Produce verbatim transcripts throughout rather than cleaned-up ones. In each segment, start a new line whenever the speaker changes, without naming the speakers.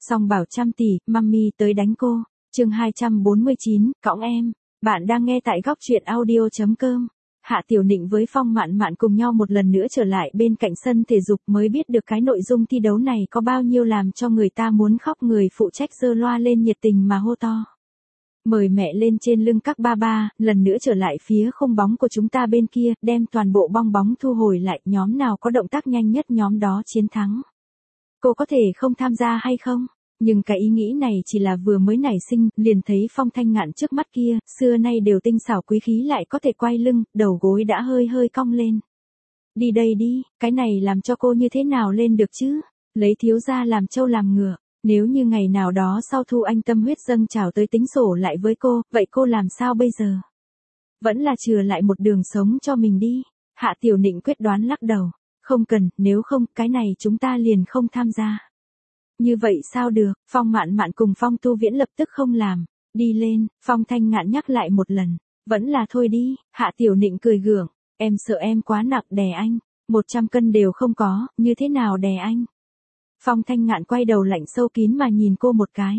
Song bảo trăm tỷ, mummy tới đánh cô. Chương hai trăm bốn mươi chín, cõng em. Bạn đang nghe tại góc truyện audio chấm com. Hạ Tiểu Nịnh với Phong Mạn Mạn cùng nhau một lần nữa trở lại bên cạnh sân thể dục mới biết được cái nội dung thi đấu này có bao nhiêu làm cho người ta muốn khóc. Người phụ trách giơ loa lên nhiệt tình mà hô to. Mời mẹ lên trên lưng các ba ba, lần nữa trở lại phía khung bóng của chúng ta bên kia, đem toàn bộ bong bóng thu hồi lại, nhóm nào có động tác nhanh nhất nhóm đó chiến thắng. Cô có thể không tham gia hay không? Nhưng cái ý nghĩ này chỉ là vừa mới nảy sinh, liền thấy Phong Thanh Ngạn trước mắt kia, xưa nay đều tinh xảo quý khí lại có thể quay lưng, đầu gối đã hơi hơi cong lên. Đi đây đi, cái này làm cho cô như thế nào lên được chứ? Lấy thiếu gia làm trâu làm ngựa. Nếu như ngày nào đó sau Thu Anh tâm huyết dâng trào tới tính sổ lại với cô, vậy cô làm sao bây giờ? Vẫn là chừa lại một đường sống cho mình đi. Hạ Tiểu Nịnh quyết đoán lắc đầu. Không cần, nếu không, cái này chúng ta liền không tham gia. Như vậy sao được, Phong Mạn Mạn cùng Phong Tu Viễn lập tức không làm. Đi lên, Phong Thanh Ngạn nhắc lại một lần. Vẫn là thôi đi, Hạ Tiểu Nịnh cười gượng. Em sợ em quá nặng đè anh. Một trăm cân đều không có, như thế nào đè anh? Phong Thanh Ngạn quay đầu lạnh sâu kín mà nhìn cô một cái.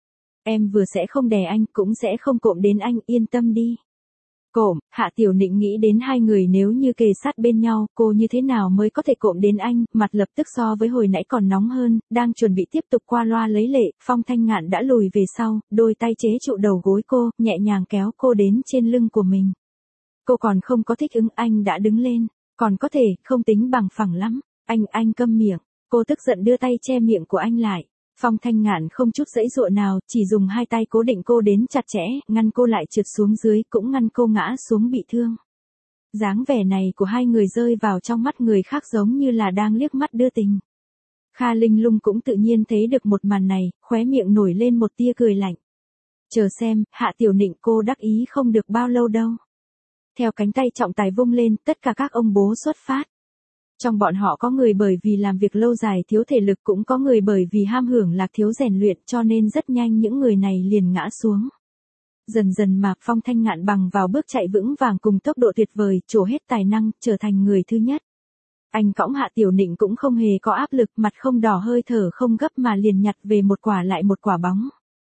Em vừa sẽ không đè anh, cũng sẽ không cộm đến anh, yên tâm đi. Cộm, Hạ Tiểu Nịnh nghĩ đến hai người nếu như kề sát bên nhau, cô như thế nào mới có thể cộm đến anh, mặt lập tức so với hồi nãy còn nóng hơn, đang chuẩn bị tiếp tục qua loa lấy lệ, Phong Thanh Ngạn đã lùi về sau, đôi tay chế trụ đầu gối cô, nhẹ nhàng kéo cô đến trên lưng của mình. Cô còn không có thích ứng, anh đã đứng lên, còn có thể, không tính bằng phẳng lắm, anh, anh câm miệng. Cô tức giận đưa tay che miệng của anh lại. Phong Thanh Ngạn không chút giãy giụa nào, chỉ dùng hai tay cố định cô đến chặt chẽ, ngăn cô lại trượt xuống dưới, cũng ngăn cô ngã xuống bị thương. Dáng vẻ này của hai người rơi vào trong mắt người khác giống như là đang liếc mắt đưa tình. Kha Linh Lung cũng tự nhiên thấy được một màn này, khóe miệng nổi lên một tia cười lạnh. Chờ xem, Hạ Tiểu Nịnh cô đắc ý không được bao lâu đâu. Theo cánh tay trọng tài vung lên, tất cả các ông bố xuất phát. Trong bọn họ có người bởi vì làm việc lâu dài thiếu thể lực, cũng có người bởi vì ham hưởng lạc thiếu rèn luyện, cho nên rất nhanh những người này liền ngã xuống. Dần dần mà Phong Thanh Ngạn bằng vào bước chạy vững vàng cùng tốc độ tuyệt vời, trổ hết tài năng, trở thành người thứ nhất. Anh cõng Hạ Tiểu Nịnh cũng không hề có áp lực, mặt không đỏ hơi thở không gấp mà liền nhặt về một quả lại một quả bóng.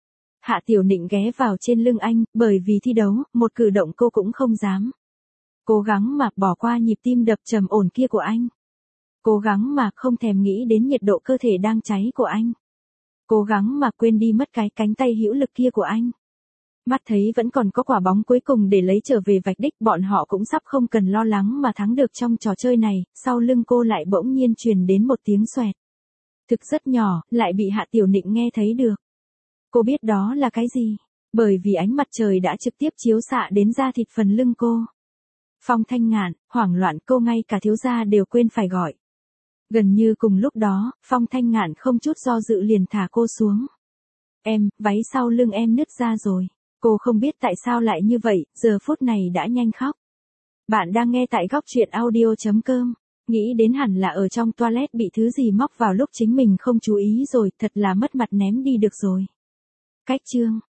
Hạ Tiểu Nịnh ghé vào trên lưng anh, bởi vì thi đấu, một cử động cô cũng không dám. Cố gắng mà bỏ qua nhịp tim đập trầm ổn kia của anh. Cố gắng mà không thèm nghĩ đến nhiệt độ cơ thể đang cháy của anh. Cố gắng mà quên đi mất cái cánh tay hữu lực kia của anh. Mắt thấy vẫn còn có quả bóng cuối cùng để lấy trở về vạch đích, bọn họ cũng sắp không cần lo lắng mà thắng được trong trò chơi này, sau lưng cô lại bỗng nhiên truyền đến một tiếng xoẹt. Thực rất nhỏ, lại bị Hạ Tiểu Nịnh nghe thấy được. Cô biết đó là cái gì? Bởi vì ánh mặt trời đã trực tiếp chiếu xạ đến da thịt phần lưng cô. Phong Thanh Ngạn, hoảng loạn, cô ngay cả thiếu gia đều quên phải gọi. Gần như cùng lúc đó, Phong Thanh Ngạn không chút do dự liền thả cô xuống. Em, váy sau lưng em nứt ra rồi. Cô không biết tại sao lại như vậy, giờ phút này đã nhanh khóc. Bạn đang nghe tại góc truyện audio chấm com. Nghĩ đến hẳn là ở trong toilet bị thứ gì móc vào lúc chính mình không chú ý rồi, thật là mất mặt ném đi được rồi. Cách chương.